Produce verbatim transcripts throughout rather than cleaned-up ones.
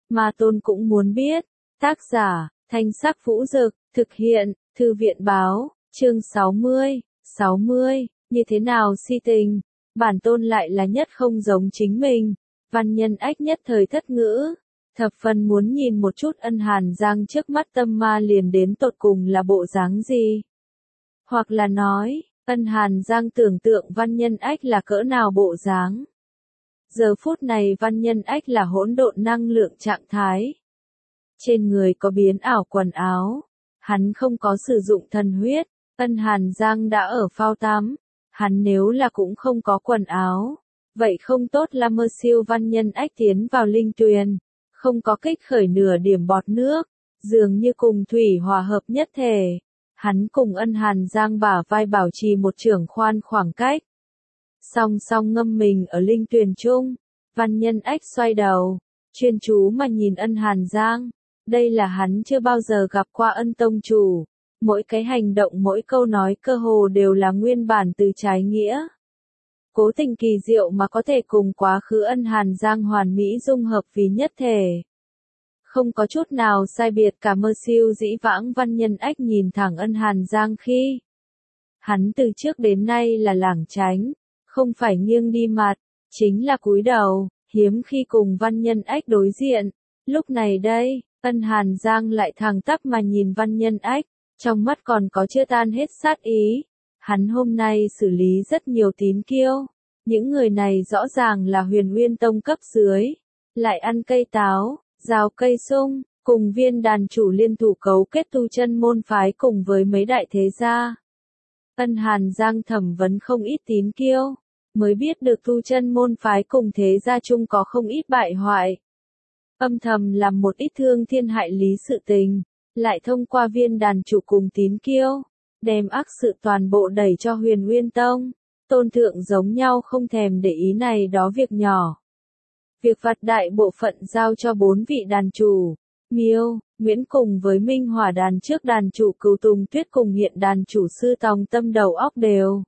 Ma Tôn cũng muốn biết. Tác giả, Thanh Sắc Vũ Dực, thực hiện, Thư viện Báo, chương sáu mươi, sáu mươi, như thế nào si tình, bản tôn lại là nhất không giống chính mình. Văn Nhân Ách nhất thời thất ngữ, thập phần muốn nhìn một chút Ân Hàn Giang trước mắt tâm ma liền đến tột cùng là bộ dáng gì. Hoặc là nói, Ân Hàn Giang tưởng tượng Văn Nhân Ách là cỡ nào bộ dáng. Giờ phút này Văn Nhân Ách là hỗn độn năng lượng trạng thái. Trên người có biến ảo quần áo, hắn không có sử dụng thần huyết, Ân Hàn Giang đã ở phao tắm, hắn nếu là cũng không có quần áo, vậy không tốt là mơ siêu Văn Nhân Ách tiến vào linh tuyền, không có kích khởi nửa điểm bọt nước, dường như cùng thủy hòa hợp nhất thể. Hắn cùng Ân Hàn Giang bả vai bảo trì một trưởng khoan khoảng cách. Song song ngâm mình ở linh tuyền chung, Văn Nhân Ách xoay đầu, chuyên chú mà nhìn Ân Hàn Giang. Đây là hắn chưa bao giờ gặp qua Ân Tông Chủ. Mỗi cái hành động mỗi câu nói cơ hồ đều là nguyên bản từ trái nghĩa. Cố tình kỳ diệu mà có thể cùng quá khứ Ân Hàn Giang hoàn mỹ dung hợp vì nhất thể. Không có chút nào sai biệt cả mơ siêu dĩ vãng Văn Nhân Ách nhìn thẳng Ân Hàn Giang khi. Hắn từ trước đến nay là lảng tránh, không phải nghiêng đi mặt, chính là cúi đầu, hiếm khi cùng Văn Nhân Ách đối diện. Lúc này đây, Ân Hàn Giang lại thẳng tắp mà nhìn Văn Nhân Ách, trong mắt còn có chưa tan hết sát ý. Hắn hôm nay xử lý rất nhiều tín kiêu, những người này rõ ràng là Huyền Uyên Tông cấp dưới, lại ăn cây táo, rào cây sung, cùng Viên đàn chủ liên thủ cấu kết tu chân môn phái cùng với mấy đại thế gia. Ân Hàn Giang thẩm vấn không ít tín kiêu, mới biết được tu chân môn phái cùng thế gia chung có không ít bại hoại. Âm thầm làm một ít thương thiên hại lý sự tình, lại thông qua Viên đàn chủ cùng tín kiêu, đem ác sự toàn bộ đẩy cho Huyền Uyên Tông. Tôn thượng giống nhau không thèm để ý này đó việc nhỏ. Việc vặt đại bộ phận giao cho bốn vị đàn chủ, Miêu, Nguyễn cùng với Minh Hỏa đàn trước đàn chủ Cửu Tùng Tuyết cùng hiện đàn chủ Sư Tòng Tâm đầu óc đều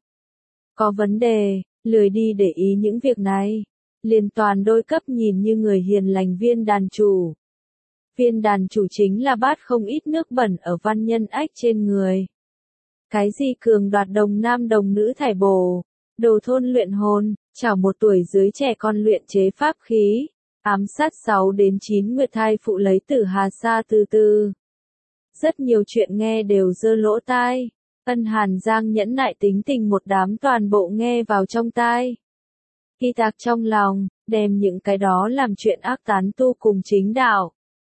có vấn đề, lười đi để ý những việc này, liền toàn đôi cấp nhìn như người hiền lành Viên đàn chủ. Viên đàn chủ chính là bát không ít nước bẩn ở Văn Nhân Ách trên người. Cái gì cường đoạt đồng nam đồng nữ thải bổ, đồ thôn luyện hồn, chảo một tuổi dưới trẻ con luyện chế pháp khí, ám sát sáu đến chín nguyệt thai phụ lấy tử hà sa từ từ. Rất nhiều chuyện nghe đều dơ lỗ tai, Ân Hàn Giang nhẫn nại tính tình một đám toàn bộ nghe vào trong tai. Ghi tạc trong lòng, đem những cái đó làm chuyện ác tán tu cùng chính đạo.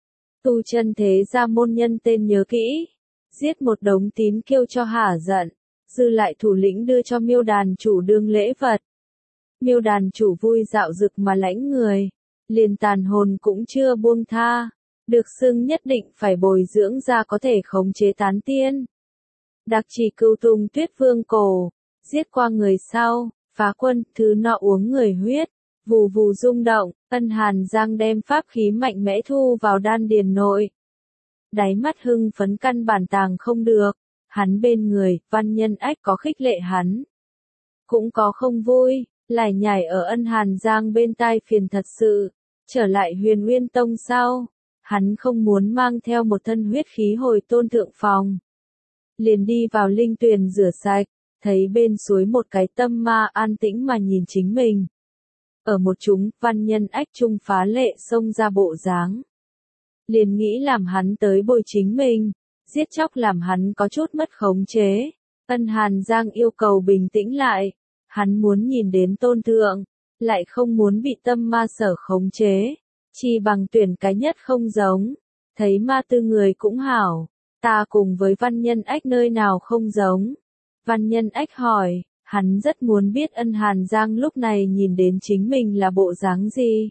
Tu chân thế gia môn nhân tên nhớ kỹ, giết một đống tín kiêu cho hả giận, dư lại thủ lĩnh đưa cho Miêu đàn chủ đương lễ vật. Miêu đàn chủ vui dạo dực mà lãnh người, liền tàn hồn cũng chưa buông tha, được xưng nhất định phải bồi dưỡng ra có thể khống chế tán tiên. Đặc chỉ Cửu Tùng Tuyết vương cổ, giết qua người sau, phá quân, thứ nọ uống người huyết, vù vù rung động, Ân Hàn Giang đem pháp khí mạnh mẽ thu vào đan điền nội. Đáy mắt hưng phấn căn bản tàng không được, hắn bên người, Văn Nhân Ách có khích lệ hắn. Cũng có không vui, lải nhải ở Ân Hàn Giang bên tai phiền thật sự, trở lại Huyền Uyên Tông sau, hắn không muốn mang theo một thân huyết khí hồi Tôn thượng phòng. Liền đi vào linh tuyền rửa sạch, thấy bên suối một cái tâm ma an tĩnh mà nhìn chính mình. Ở một chúng, Văn Nhân Ách trung phá lệ xông ra bộ dáng. Liền nghĩ làm hắn tới bồi chính mình, giết chóc làm hắn có chút mất khống chế. Ân Hàn Giang yêu cầu bình tĩnh lại, hắn muốn nhìn đến Tôn thượng, lại không muốn bị tâm ma sở khống chế, chi bằng tuyển cái nhất không giống, thấy ma tư người cũng hảo, ta cùng với Văn Nhân Ách nơi nào không giống. Văn Nhân Ách hỏi, hắn rất muốn biết Ân Hàn Giang lúc này nhìn đến chính mình là bộ dáng gì.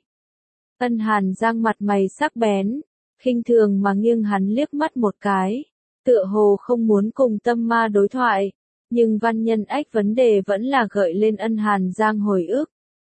Ân Hàn Giang mặt mày sắc bén, khinh thường mà nghiêng hắn liếc mắt một cái, tựa hồ không muốn cùng tâm ma đối thoại, nhưng Văn Nhân Ách vấn đề vẫn là gợi lên Ân Hàn Giang hồi ức.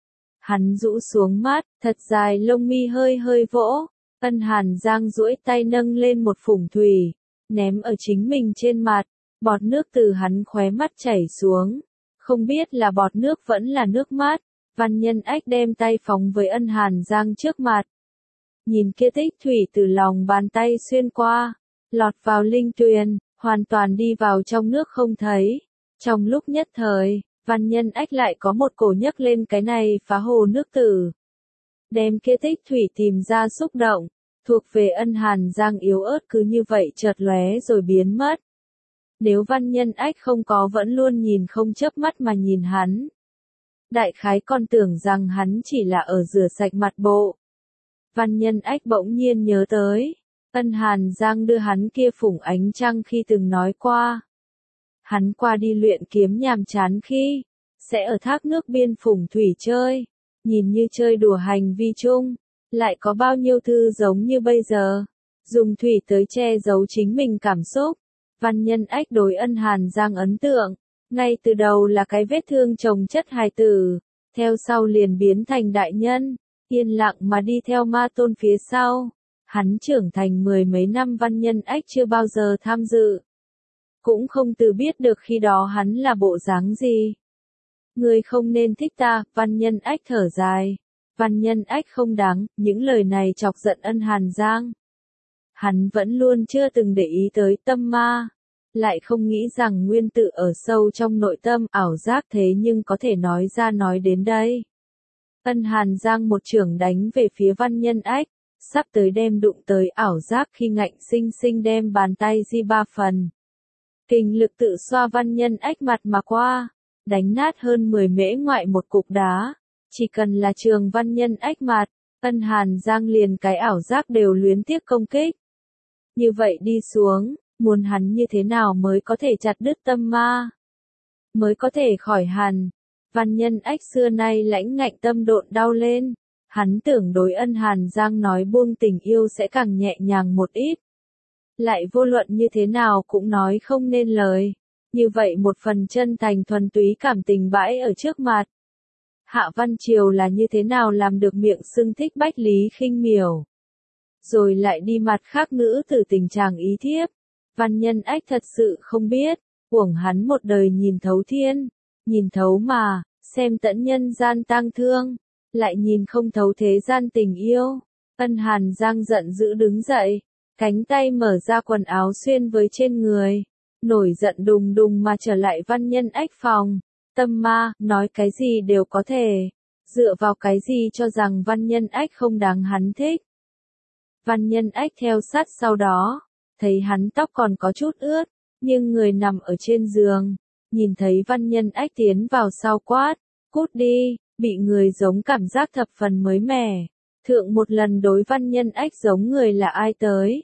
Hắn rũ xuống mắt, thật dài lông mi hơi hơi vỗ, Ân Hàn Giang duỗi tay nâng lên một phủng thủy, ném ở chính mình trên mặt, bọt nước từ hắn khóe mắt chảy xuống, không biết là bọt nước vẫn là nước mắt. Văn Nhân Ách đem tay phóng với Ân Hàn Giang trước mặt. nhìn kia tích thủy từ lòng bàn tay xuyên qua, lọt vào linh tuyền, hoàn toàn đi vào trong nước không thấy. Trong lúc nhất thời, Văn Nhân Ách lại có một cổ nhấc lên cái này phá hồ nước tử. Đem kia tích thủy tìm ra xúc động, thuộc về Ân Hàn Giang yếu ớt cứ như vậy chợt lóe rồi biến mất. Nếu Văn Nhân Ách không có vẫn luôn nhìn không chớp mắt mà nhìn hắn. Đại khái còn tưởng rằng hắn chỉ là ở rửa sạch mặt bộ. Văn Nhân Ách bỗng nhiên nhớ tới, Ân Hàn Giang đưa hắn kia phủng ánh trăng khi từng nói qua. Hắn qua đi luyện kiếm nhàm chán khi, sẽ ở thác nước biên phủng thủy chơi, nhìn như chơi đùa hành vi chung, lại có bao nhiêu thư giống như bây giờ, dùng thủy tới che giấu chính mình cảm xúc. Văn Nhân Ách đối Ân Hàn Giang ấn tượng, ngay từ đầu là cái vết thương chồng chất hài tử, theo sau liền biến thành đại nhân, yên lặng mà đi theo Ma Tôn phía sau. Hắn trưởng thành mười mấy năm Văn Nhân Ách chưa bao giờ tham dự. Cũng không từ biết được khi đó hắn là bộ dáng gì. Ngươi không nên thích ta, Văn Nhân Ách thở dài. Văn Nhân Ách không đáng, những lời này chọc giận Ân Hàn Giang. Hắn vẫn luôn chưa từng để ý tới tâm ma. Lại không nghĩ rằng nguyên tự ở sâu trong nội tâm ảo giác thế nhưng có thể nói ra nói đến đây. Ân Hàn Giang một chưởng đánh về phía Văn Nhân Ách, sắp tới đem đụng tới ảo giác khi ngạnh sinh sinh đem bàn tay di ba phần. Kình lực tự xoa Văn Nhân Ách mặt mà qua, đánh nát hơn mười mễ ngoại một cục đá. Chỉ cần là trường Văn Nhân Ách mặt, Ân Hàn Giang liền cái ảo giác đều luyến tiếc công kích. Như vậy đi xuống, muốn hắn như thế nào mới có thể chặt đứt tâm ma, mới có thể khỏi hẳn. Văn Nhân Ách xưa nay lãnh ngạnh tâm độn đau lên, hắn tưởng đối Ân Hàn Giang nói buông tình yêu sẽ càng nhẹ nhàng một ít. Lại vô luận như thế nào cũng nói không nên lời, như vậy một phần chân thành thuần túy cảm tình bãi ở trước mặt. Hạ Văn Triều là như thế nào làm được miệng xưng thích Bách Lý Khinh Miểu, rồi lại đi mặt khác nữ tử tình chàng ý thiếp. Văn Nhân Ách thật sự không biết, uổng hắn một đời nhìn thấu thiên, nhìn thấu mà, xem tận nhân gian tang thương, lại nhìn không thấu thế gian tình yêu. Ân Hàn Giang giận dữ đứng dậy, cánh tay mở ra quần áo xuyên với trên người, nổi giận đùng đùng mà trở lại Văn Nhân Ách phòng. Tâm ma, nói cái gì đều có thể, dựa vào cái gì cho rằng Văn Nhân Ách không đáng hắn thích. Văn Nhân Ách theo sát sau đó, thấy hắn tóc còn có chút ướt, nhưng người nằm ở trên giường, nhìn thấy Văn Nhân Ách tiến vào sau quát, cút đi, bị người giống cảm giác thập phần mới mẻ. Thượng một lần đối Văn Nhân Ách giống người là ai tới?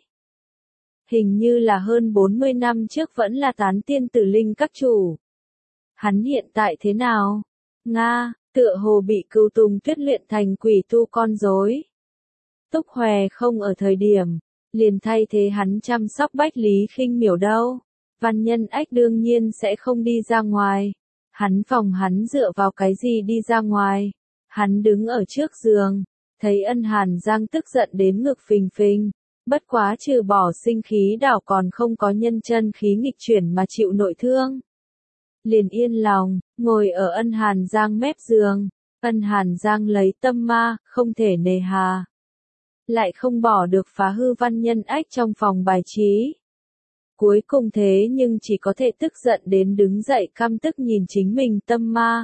Hình như là hơn bốn mươi năm trước vẫn là tán tiên tử linh các chủ. Hắn hiện tại thế nào? Nga, tựa hồ bị Cửu Tùng Tuyết luyện thành quỷ tu con rối. Túc Hòe không ở thời điểm, liền thay thế hắn chăm sóc Bách Lý Khinh Miểu đâu. Văn Nhân Ách đương nhiên sẽ không đi ra ngoài. Hắn phòng hắn dựa vào cái gì đi ra ngoài? Hắn đứng ở trước giường, thấy Ân Hàn Giang tức giận đến ngực phình phình. Bất quá trừ bỏ sinh khí đảo còn không có nhân chân khí nghịch chuyển mà chịu nội thương. Liền yên lòng, ngồi ở Ân Hàn Giang mép giường. Ân Hàn Giang lấy tâm ma, không thể nề hà. Lại không bỏ được phá hư Văn Nhân Ách trong phòng bài trí. Cuối cùng thế nhưng chỉ có thể tức giận đến đứng dậy căm tức nhìn chính mình tâm ma.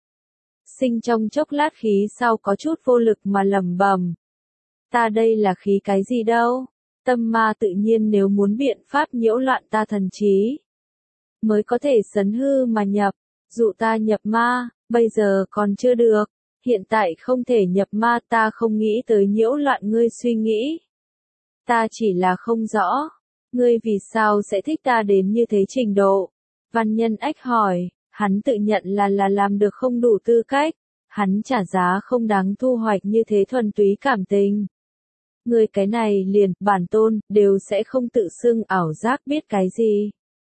Sinh trong chốc lát khí sau có chút vô lực mà lẩm bẩm. Ta đây là khí cái gì đâu? Tâm ma tự nhiên nếu muốn biện pháp nhiễu loạn ta thần trí, mới có thể sấn hư mà nhập, dụ ta nhập ma, bây giờ còn chưa được, hiện tại không thể nhập ma ta không nghĩ tới nhiễu loạn ngươi suy nghĩ. Ta chỉ là không rõ, ngươi vì sao sẽ thích ta đến như thế trình độ? Văn Nhân Ách hỏi, hắn tự nhận là là làm được không đủ tư cách, hắn trả giá không đáng thu hoạch như thế thuần túy cảm tình. Ngươi cái này liền, bản tôn, đều sẽ không tự xưng ảo giác biết cái gì.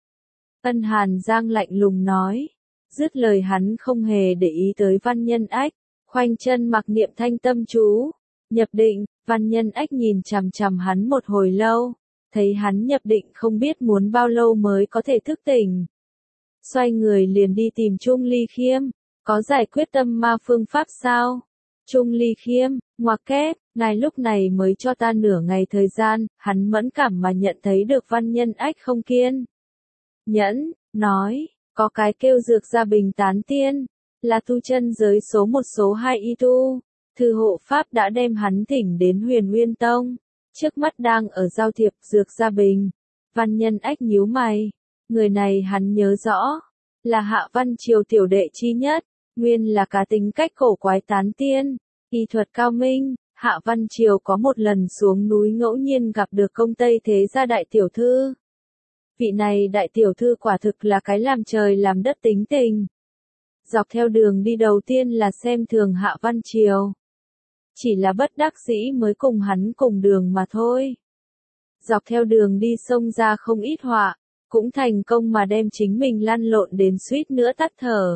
Ân Hàn Giang lạnh lùng nói, dứt lời hắn không hề để ý tới Văn Nhân Ách, khoanh chân mặc niệm thanh tâm chú, nhập định. Văn Nhân Ách nhìn chằm chằm hắn một hồi lâu, thấy hắn nhập định không biết muốn bao lâu mới có thể thức tỉnh. Xoay người liền đi tìm Trung Ly Khiêm, có giải quyết tâm ma phương pháp sao? Trung Ly Khiêm, ngoặc kép, Ngài lúc này mới cho ta nửa ngày thời gian, hắn mẫn cảm mà nhận thấy được Văn Nhân Ách không kiên nhẫn, nói, có cái kêu Dược Gia Bình tán tiên, là tu chân giới số một số hai y tu, thư hộ pháp đã đem hắn thỉnh đến Huyền Nguyên Tông, trước mắt đang ở giao thiệp Dược Gia Bình. Văn Nhân Ách nhíu mày, người này hắn nhớ rõ, là Hạ Văn Triều tiểu đệ chi nhất, nguyên là cá tính cách cổ quái tán tiên, y thuật cao minh. Hạ Văn Triều có một lần xuống núi ngẫu nhiên gặp được công Tây thế gia đại tiểu thư. Vị này đại tiểu thư quả thực là cái làm trời làm đất tính tình. Dọc theo đường đi đầu tiên là xem thường Hạ Văn Triều. Chỉ là bất đắc dĩ mới cùng hắn cùng đường mà thôi. Dọc theo đường đi xông ra không ít họa, cũng thành công mà đem chính mình lăn lộn đến suýt nữa tắt thở.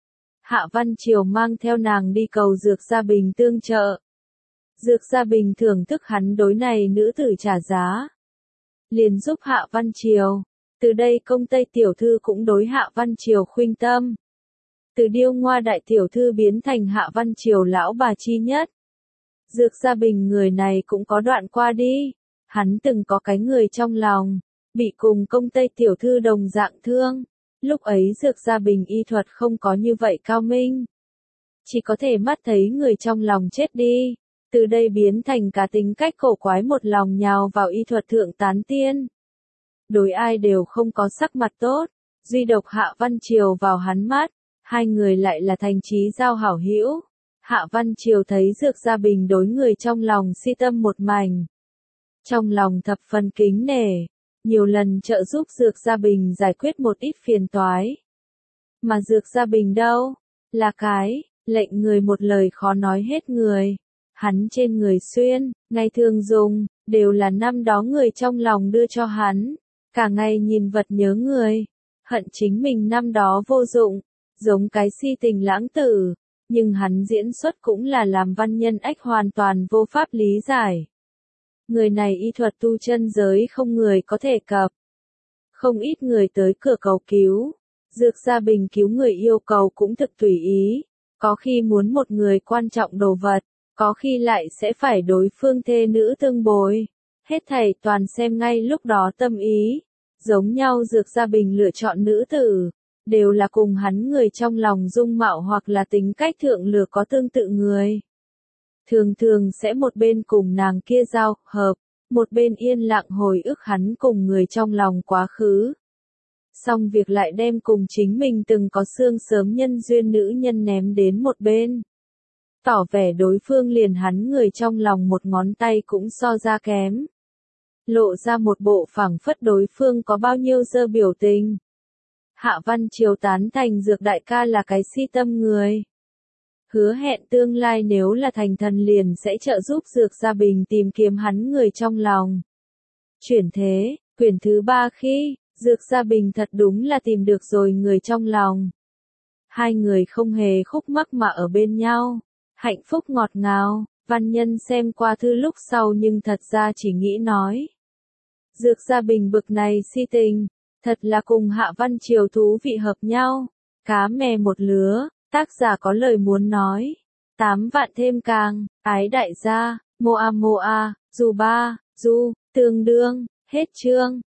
Hạ Văn Triều mang theo nàng đi cầu Dược Gia Bình tương trợ. Dược Gia Bình thưởng thức hắn đối này nữ tử trả giá. Liền giúp Hạ Văn Triều. Từ đây công Tây tiểu thư cũng đối Hạ Văn Triều khuynh tâm. Từ điêu ngoa đại tiểu thư biến thành Hạ Văn Triều lão bà chi nhất. Dược Gia Bình người này cũng có đoạn qua đi. Hắn từng có cái người trong lòng, bị cùng công Tây tiểu thư đồng dạng thương. Lúc ấy Dược Gia Bình y thuật không có như vậy cao minh. Chỉ có thể mắt thấy người trong lòng chết đi. Từ đây biến thành cá tính cách cổ quái một lòng nhào vào y thuật thượng tán tiên. Đối ai đều không có sắc mặt tốt, duy độc Hạ Văn Triều vào hắn mắt, hai người lại là thành chí giao hảo hữu. Hạ Văn Triều thấy Dược Gia Bình đối người trong lòng si tâm một mảnh. Trong lòng thập phần kính nể, nhiều lần trợ giúp Dược Gia Bình giải quyết một ít phiền toái. Mà Dược Gia Bình đâu? Là cái, lệnh người một lời khó nói hết người. Hắn trên người xuyên, ngày thường dùng, đều là năm đó người trong lòng đưa cho hắn. Cả ngày nhìn vật nhớ người, hận chính mình năm đó vô dụng, giống cái si tình lãng tử. Nhưng hắn diễn xuất cũng là làm Văn Nhân Ách hoàn toàn vô pháp lý giải. Người này y thuật tu chân giới không người có thể cập. Không ít người tới cửa cầu cứu. Dược Gia Bình cứu người yêu cầu cũng thực tùy ý. Có khi muốn một người quan trọng đồ vật. Có khi lại sẽ phải đối phương thê nữ tương bồi. Hết thảy toàn xem ngay lúc đó tâm ý. Giống nhau Dược Gia Bình lựa chọn nữ tử. Đều là cùng hắn người trong lòng dung mạo hoặc là tính cách thượng lừa có tương tự người. Thường thường sẽ một bên cùng nàng kia giao hợp. Một bên yên lặng hồi ức hắn cùng người trong lòng quá khứ. Xong việc lại đem cùng chính mình từng có xương sớm nhân duyên nữ nhân ném đến một bên. Tỏ vẻ đối phương liền hắn người trong lòng một ngón tay cũng so ra kém. Lộ ra một bộ phảng phất đối phương có bao nhiêu dơ biểu tình. Hạ Văn Triều tán thành Dược đại ca là cái si tâm người. Hứa hẹn tương lai nếu là thành thần liền sẽ trợ giúp Dược Gia Bình tìm kiếm hắn người trong lòng. Chuyển thế, quyển thứ ba khi, Dược Gia Bình thật đúng là tìm được rồi người trong lòng. Hai người không hề khúc mắc mà ở bên nhau. Hạnh phúc ngọt ngào, Văn Nhân xem qua thư lúc sau nhưng thật ra chỉ nghĩ nói. Dược Gia Bình bực này si tình, thật là cùng Hạ Văn Triều thú vị hợp nhau. Cá mè một lứa, tác giả có lời muốn nói. Tám vạn thêm càng, ái đại gia, moa moa, du ba, du, tương đương, hết chương.